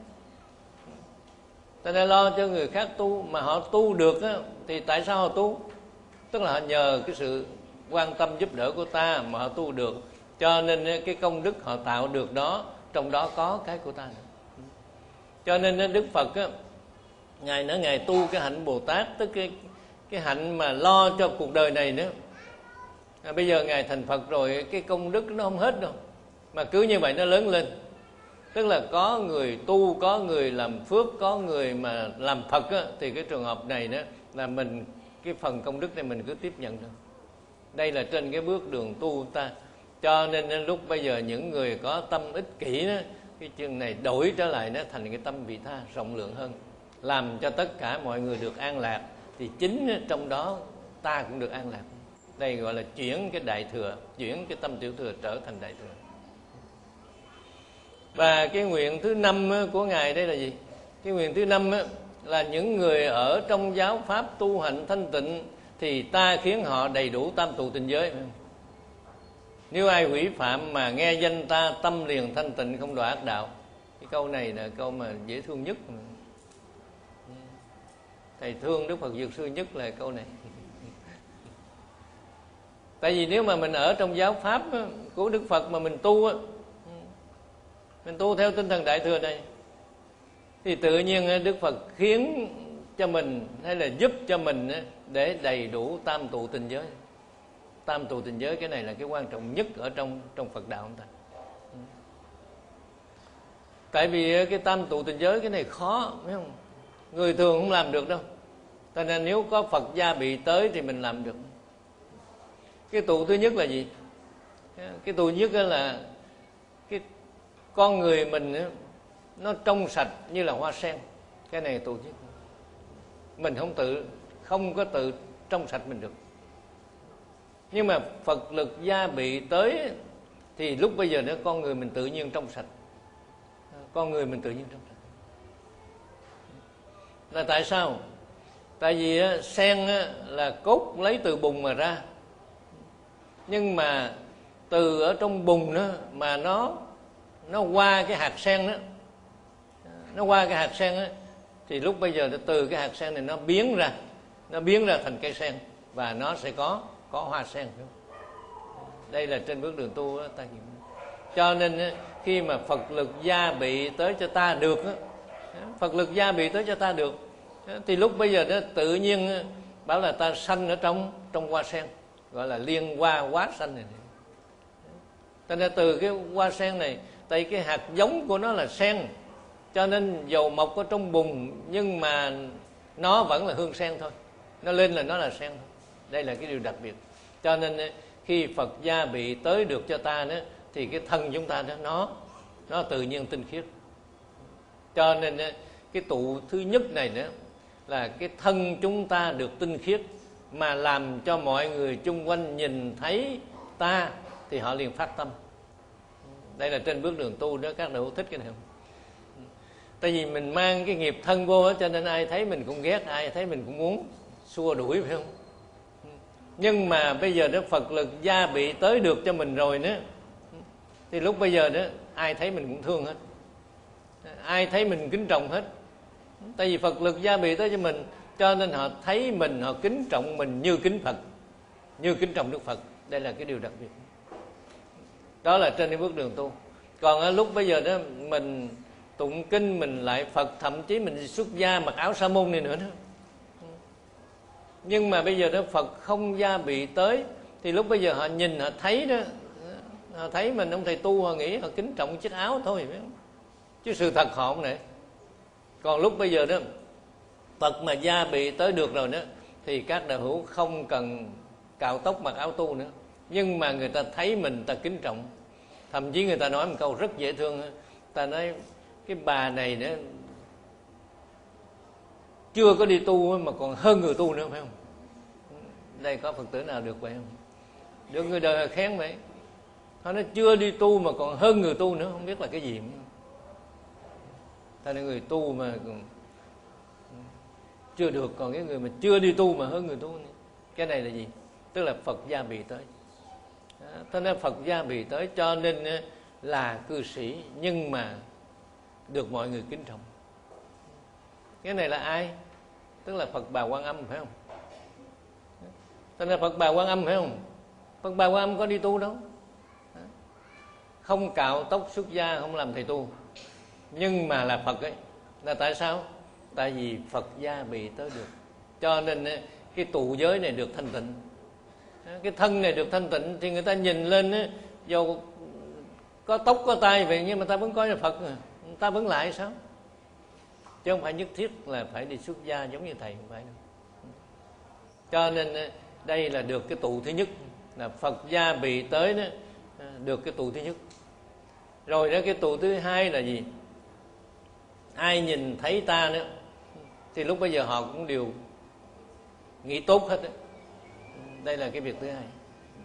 Ta đã lo cho người khác tu mà họ tu được á, thì tại sao họ tu? Tức là họ nhờ cái sự quan tâm giúp đỡ của ta mà họ tu được. Cho nên cái công đức họ tạo được đó, trong đó có cái của ta nữa. Cho nên Đức Phật á, Ngài nói Ngài tu cái hạnh Bồ Tát, tức cái cái hạnh mà lo cho cuộc đời này nữa. À, bây giờ Ngài thành Phật rồi, cái công đức nó không hết đâu, mà cứ như vậy nó lớn lên. Tức là có người tu, có người làm phước, có người mà làm Phật á, thì cái trường hợp này đó là mình, cái phần công đức này mình cứ tiếp nhận được. Đây là trên cái bước đường tu ta. Cho nên lúc bây giờ những người có tâm ích kỷ đó, cái chương này đổi trở lại nó thành cái tâm vị tha rộng lượng hơn, làm cho tất cả mọi người được an lạc, thì chính trong đó ta cũng được an lạc. Đây gọi là chuyển cái đại thừa, chuyển cái tâm tiểu thừa trở thành đại thừa. Và cái nguyện thứ năm của Ngài đây là gì? Cái nguyện thứ năm là những người ở trong giáo pháp tu hạnh thanh tịnh thì ta khiến họ đầy đủ tam tụ tình giới. Nếu ai hủy phạm mà nghe danh ta, tâm liền thanh tịnh, không đọa ác đạo. Cái câu này là câu mà dễ thương nhất. Thầy thương Đức Phật Dược Sư nhất là câu này. Tại vì nếu mà mình ở trong giáo pháp của Đức Phật mà mình tu, mình tu theo tinh thần đại thừa này, thì tự nhiên Đức Phật khiến cho mình, hay là giúp cho mình để đầy đủ tam tụ tình giới. Tam tụ tình giới cái này là cái quan trọng nhất ở trong trong Phật đạo chúng ta. Tại vì cái tam tụ tình giới cái này khó, phải không? Người thường không làm được đâu. Cho nên nếu có Phật gia bị tới thì mình làm được. Cái tụ thứ nhất là gì? Cái tụ nhất là cái con người mình nó trong sạch như là hoa sen. Cái này tụ nhất. Mình không tự không có tự trong sạch mình được. Nhưng mà Phật lực gia bị tới thì lúc bây giờ nữa con người mình tự nhiên trong sạch. Con người mình tự nhiên trong sạch. Là tại sao? Tại vì sen là cốt lấy từ bùn mà ra. Nhưng mà từ ở trong bùn đó mà nó nó qua cái hạt sen đó, nó qua cái hạt sen đó, thì lúc bây giờ từ cái hạt sen này nó biến ra, nó biến ra thành cây sen và nó sẽ có có hoa sen. Đây là trên bước đường tu đó, ta hiểu. Cho nên khi mà Phật lực gia bị tới cho ta được, Phật lực gia bị tới cho ta được, thì lúc bây giờ đó tự nhiên bảo là ta sanh ở trong trong hoa sen, gọi là liên hoa hóa sanh này. Cho nên từ cái hoa sen này, tại cái hạt giống của nó là sen, cho nên dầu mọc ở trong bùn nhưng mà nó vẫn là hương sen thôi, nó lên là nó là sen thôi. Đây là cái điều đặc biệt. Cho nên khi Phật gia bị tới được cho ta đó, thì cái thân chúng ta đó nó nó tự nhiên tinh khiết. Cho nên cái tụ thứ nhất này nữa là cái thân chúng ta được tinh khiết, mà làm cho mọi người chung quanh nhìn thấy ta thì họ liền phát tâm. Đây là trên bước đường tu đó, các đạo hữu thích cái này không? Tại vì mình mang cái nghiệp thân vô đó, cho nên ai thấy mình cũng ghét, ai thấy mình cũng muốn xua đuổi, phải không? Nhưng mà bây giờ đó Phật lực gia bị tới được cho mình rồi nữa, thì lúc bây giờ đó ai thấy mình cũng thương hết, ai thấy mình kính trọng hết. Tại vì Phật lực gia bị tới cho mình, cho nên họ thấy mình, họ kính trọng mình như kính Phật, như kính trọng Đức Phật. Đây là cái điều đặc biệt. Đó là trên cái bước đường tu. Còn ở lúc bây giờ đó mình tụng kinh, mình lại Phật, thậm chí mình xuất gia mặc áo sa môn này nữa đó. Nhưng mà bây giờ đó Phật không gia bị tới, thì lúc bây giờ họ nhìn, họ thấy đó, họ thấy mình ông thầy tu, họ nghĩ họ kính trọng chiếc áo thôi, phải không? Chứ sự thật họ không này. Còn lúc bây giờ đó Phật mà gia bị tới được rồi đó, thì các đạo hữu không cần cạo tóc mặc áo tu nữa, nhưng mà người ta thấy mình, người ta kính trọng. Thậm chí người ta nói một câu rất dễ thương, ta nói cái bà này nữa chưa có đi tu mà còn hơn người tu nữa, phải không? Đây có Phật tử nào được vậy không? Được người đời khen vậy. Họ nói chưa đi tu mà còn hơn người tu nữa, không biết là cái gì. Ta nói người tu mà chưa được, còn cái người mà chưa đi tu mà hơn người tu nữa. Cái này là gì? Tức là Phật gia bị tới. Thế nên Phật gia bị tới cho nên là cư sĩ, nhưng mà được mọi người kính trọng. Cái này là ai? Tức là Phật Bà Quan Âm, phải không? Thế nên Phật Bà Quan Âm, phải không? Phật Bà Quan Âm có đi tu đâu, không cạo tóc xuất gia, không làm thầy tu, nhưng mà là Phật ấy. Là tại sao? Tại vì Phật gia bị tới được, cho nên cái tụ giới này được thanh tịnh, cái thân này được thanh tịnh, thì người ta nhìn lên dù có tóc có tai vậy nhưng mà ta vẫn coi là Phật, người ta vẫn lại sao? Chứ không phải nhất thiết là phải đi xuất gia giống như thầy, không phải đâu. Cho nên đây là được cái tụ thứ nhất, là Phật gia bị tới đó, được cái tụ thứ nhất. Rồi đó cái tụ thứ hai là gì? Ai nhìn thấy ta nữa thì lúc bây giờ họ cũng đều nghĩ tốt hết đó. Đây là cái việc thứ hai.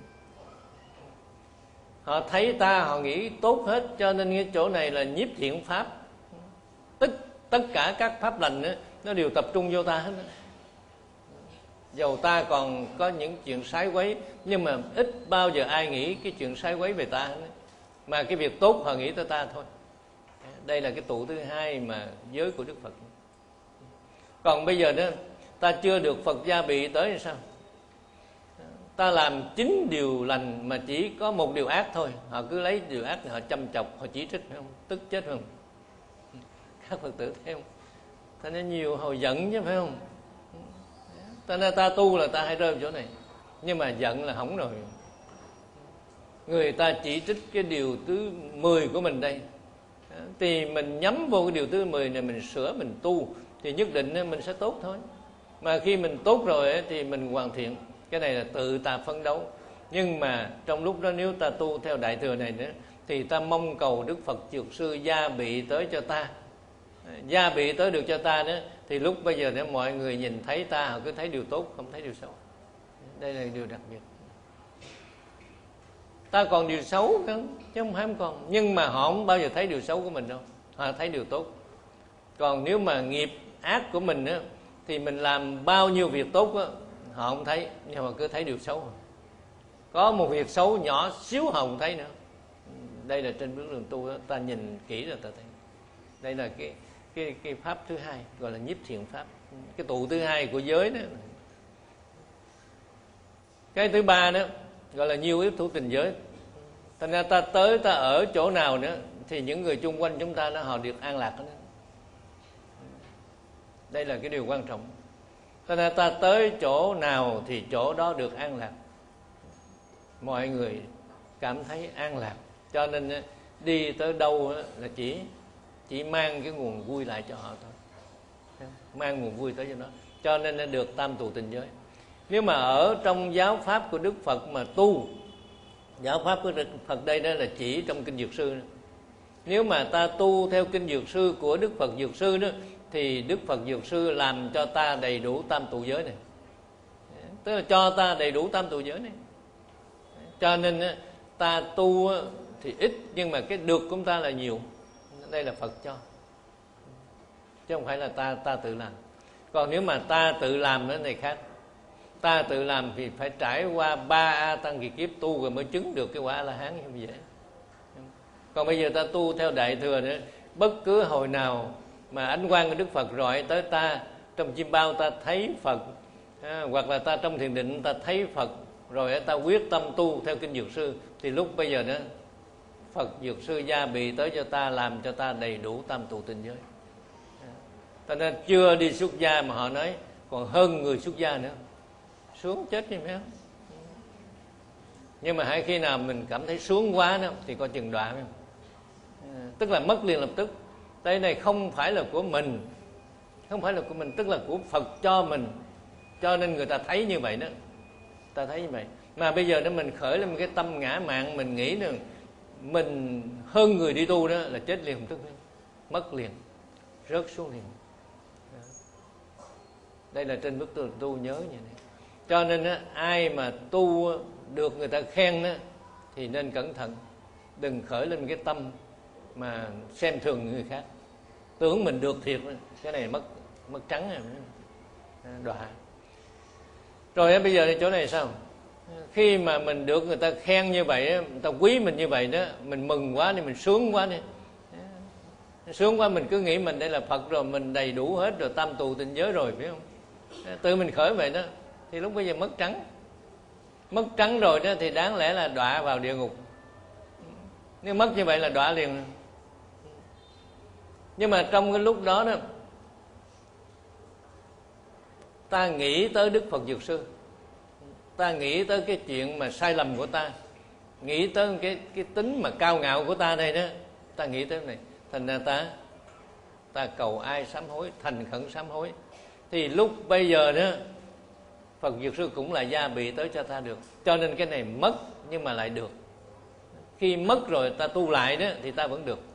Họ thấy ta họ nghĩ tốt hết, cho nên cái chỗ này là nhiếp thiện pháp. Tất tất cả các pháp lành đó, nó đều tập trung vô ta hết đó. Dầu ta còn có những chuyện sái quấy, nhưng mà ít bao giờ ai nghĩ cái chuyện sái quấy về ta hết đó. Mà cái việc tốt họ nghĩ tới ta thôi. Đây là cái tụ thứ hai mà giới của Đức Phật. Còn bây giờ đó ta chưa được Phật gia bị tới thì sao? Ta làm chín điều lành mà chỉ có một điều ác thôi, họ cứ lấy điều ác họ châm chọc, họ chỉ trích, không? Tức chết không? Các Phật tử thấy không? Ta nói nhiều họ giận chứ, phải không? Ta nói ta tu là ta hay rơi vào chỗ này, nhưng mà giận là hỏng rồi. Người ta chỉ trích cái điều thứ mười của mình đây, thì mình nhắm vô cái điều thứ mười này, mình sửa, mình tu, thì nhất định mình sẽ tốt thôi. Mà khi mình tốt rồi thì mình hoàn thiện. Cái này là tự ta phấn đấu. Nhưng mà trong lúc đó nếu ta tu theo Đại Thừa này nữa thì ta mong cầu Đức Phật Dược Sư gia bị tới cho ta, gia bị tới được cho ta đó, thì lúc bây giờ để mọi người nhìn thấy ta họ cứ thấy điều tốt, không thấy điều xấu. Đây là điều đặc biệt. Ta còn điều xấu chứ không phải không còn, nhưng mà họ không bao giờ thấy điều xấu của mình đâu, họ thấy điều tốt. Còn nếu mà nghiệp ác của mình á, thì mình làm bao nhiêu việc tốt á, họ không thấy, nhưng mà cứ thấy điều xấu. Có một việc xấu nhỏ xíu họ không thấy nữa. Đây là trên bước đường tu đó, ta nhìn kỹ là ta thấy. Đây là cái cái cái pháp thứ hai, gọi là nhiếp thiện pháp, cái tụ thứ hai của giới đó. Cái thứ ba đó gọi là nhiêu yếp thủ tình giới. Thành ra ta tới ta ở chỗ nào nữa thì những người chung quanh chúng ta nó họ được an lạc đó. Đây là cái điều quan trọng. Thành ra ta tới chỗ nào thì chỗ đó được an lạc, mọi người cảm thấy an lạc. Cho nên đi tới đâu là chỉ chỉ mang cái nguồn vui lại cho họ thôi, mang nguồn vui tới cho nó. Cho nên nó được tam tụ tình giới. Nếu mà ở trong giáo pháp của Đức Phật mà tu, giáo pháp của Đức Phật đây đó là chỉ trong kinh Dược Sư đó. Nếu mà ta tu theo kinh Dược Sư của Đức Phật Dược Sư đó, thì Đức Phật Dược Sư làm cho ta đầy đủ tam tụ giới này, tức là cho ta đầy đủ tam tụ giới này. Cho nên ta tu thì ít, nhưng mà cái được của chúng ta là nhiều. Đây là Phật cho, chứ không phải là ta ta tự làm. Còn nếu mà ta tự làm cái này khác. Ta tự làm thì phải trải qua ba a tăng kỳ kiếp tu rồi mới chứng được cái quả A La Hán, như vậy. Còn bây giờ ta tu theo Đại Thừa nữa, bất cứ hồi nào mà ánh quang của Đức Phật rọi tới ta, trong chim bao ta thấy Phật, à, hoặc là ta trong thiền định ta thấy Phật, rồi ta quyết tâm tu theo kinh Dược Sư, thì lúc bây giờ đó Phật Dược Sư gia bị tới cho ta, làm cho ta đầy đủ tam tụ tình giới. Cho nên chưa đi xuất gia mà họ nói còn hơn người xuất gia nữa, xuống chết như phải không? Nhưng mà hãy khi nào mình cảm thấy xuống quá đó thì coi chừng đọa, tức là mất liền lập tức. Đây này không phải là của mình, không phải là của mình, tức là của Phật cho mình, cho nên người ta thấy như vậy đó, ta thấy như vậy. Mà bây giờ đó mình khởi lên một cái tâm ngã mạn, mình nghĩ rằng mình hơn người đi tu đó là chết liền, tức mất liền, rớt xuống liền. Đây là trên bức tường tu nhớ như này. Cho nên á, ai mà tu được người ta khen đó thì nên cẩn thận, đừng khởi lên cái tâm mà xem thường người khác, tưởng mình được thiệt, cái này mất mất trắng rồi, đọa. Rồi bây giờ chỗ này sao? Khi mà mình được người ta khen như vậy, người ta quý mình như vậy đó, mình mừng quá đi, mình sướng quá đi, sướng quá mình cứ nghĩ mình đây là Phật rồi, mình đầy đủ hết rồi, tam tụ tình giới rồi, phải không? Tự mình khởi vậy đó thì lúc bây giờ mất trắng, mất trắng rồi đó thì đáng lẽ là đọa vào địa ngục. Nếu mất như vậy là đọa liền. Nhưng mà trong cái lúc đó đó ta nghĩ tới Đức Phật Dược Sư, ta nghĩ tới cái chuyện mà sai lầm của ta, nghĩ tới cái cái tính mà cao ngạo của ta đây đó, ta nghĩ tới cái này, thành ra ta ta cầu ai sám hối, thành khẩn sám hối, thì lúc bây giờ đó Phật Dược Sư cũng là gia bị tới cho ta được. Cho nên cái này mất nhưng mà lại được. Khi mất rồi ta tu lại đó thì ta vẫn được,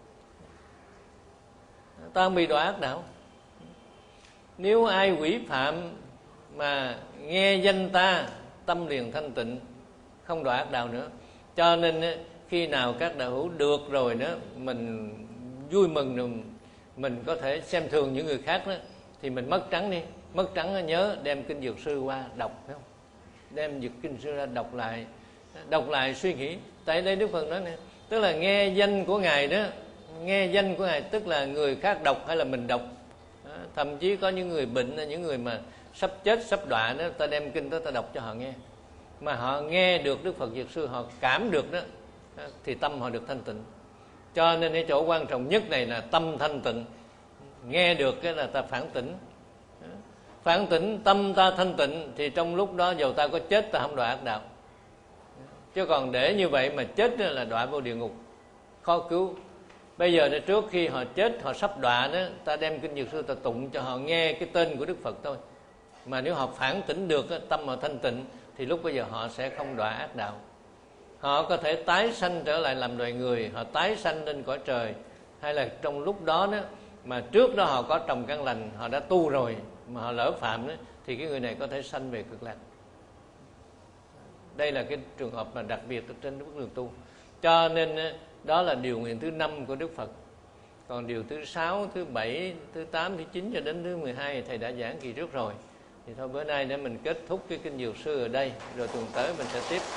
ta không bị đọa ác đạo. Nếu ai quỷ phạm mà nghe danh ta, tâm liền thanh tịnh, không đọa ác đạo nữa. Cho nên khi nào các đạo hữu được rồi đó, mình vui mừng rồi, mình có thể xem thường những người khác đó, thì mình mất trắng đi. Mất trắng nhớ đem kinh Dược Sư qua đọc, phải không? Đem Dược Kinh Sư ra đọc lại, đọc lại suy nghĩ. Tại đây Đức Phật nói nè, tức là nghe danh của Ngài đó, nghe danh của Ngài tức là người khác đọc hay là mình đọc. Đó, thậm chí có những người bệnh, những người mà sắp chết, sắp đọa đó, ta đem kinh đó ta đọc cho họ nghe. Mà họ nghe được Đức Phật Dược Sư, họ cảm được đó, thì tâm họ được thanh tịnh. Cho nên cái chỗ quan trọng nhất này là tâm thanh tịnh. Nghe được cái là ta phản tỉnh, phản tỉnh tâm ta thanh tịnh, thì trong lúc đó dầu ta có chết ta không đọa ác đạo. Chứ còn để như vậy mà chết là đọa vô địa ngục, khó cứu. Bây giờ đó, trước khi họ chết, họ sắp đọa đó, ta đem kinh Dược Sư ta tụng cho họ nghe cái tên của Đức Phật thôi. Mà nếu họ phản tỉnh được, tâm họ thanh tịnh, thì lúc bây giờ họ sẽ không đọa ác đạo. Họ có thể tái sanh trở lại làm loài người, họ tái sanh lên cõi trời, hay là trong lúc đó đó mà trước đó họ có trồng căn lành, họ đã tu rồi mà họ lỡ phạm đó, thì cái người này có thể sanh về cực lạc. Đây là cái trường hợp mà đặc biệt trên bước đường tu. Cho nên đó là điều nguyện thứ năm của Đức Phật. Còn điều thứ sáu, thứ bảy, thứ tám, thứ chín cho đến thứ mười hai thầy đã giảng kỳ trước rồi. Thì thôi bữa nay để mình kết thúc cái kinh Dược Sư ở đây, rồi tuần tới mình sẽ tiếp.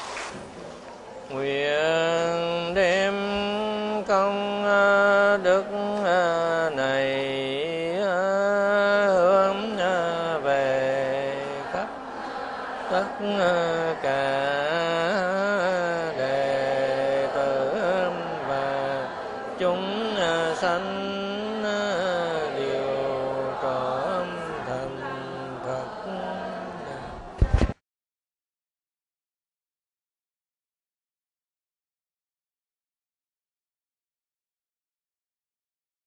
Nguyện đem công đức này hướng về khắp tất cả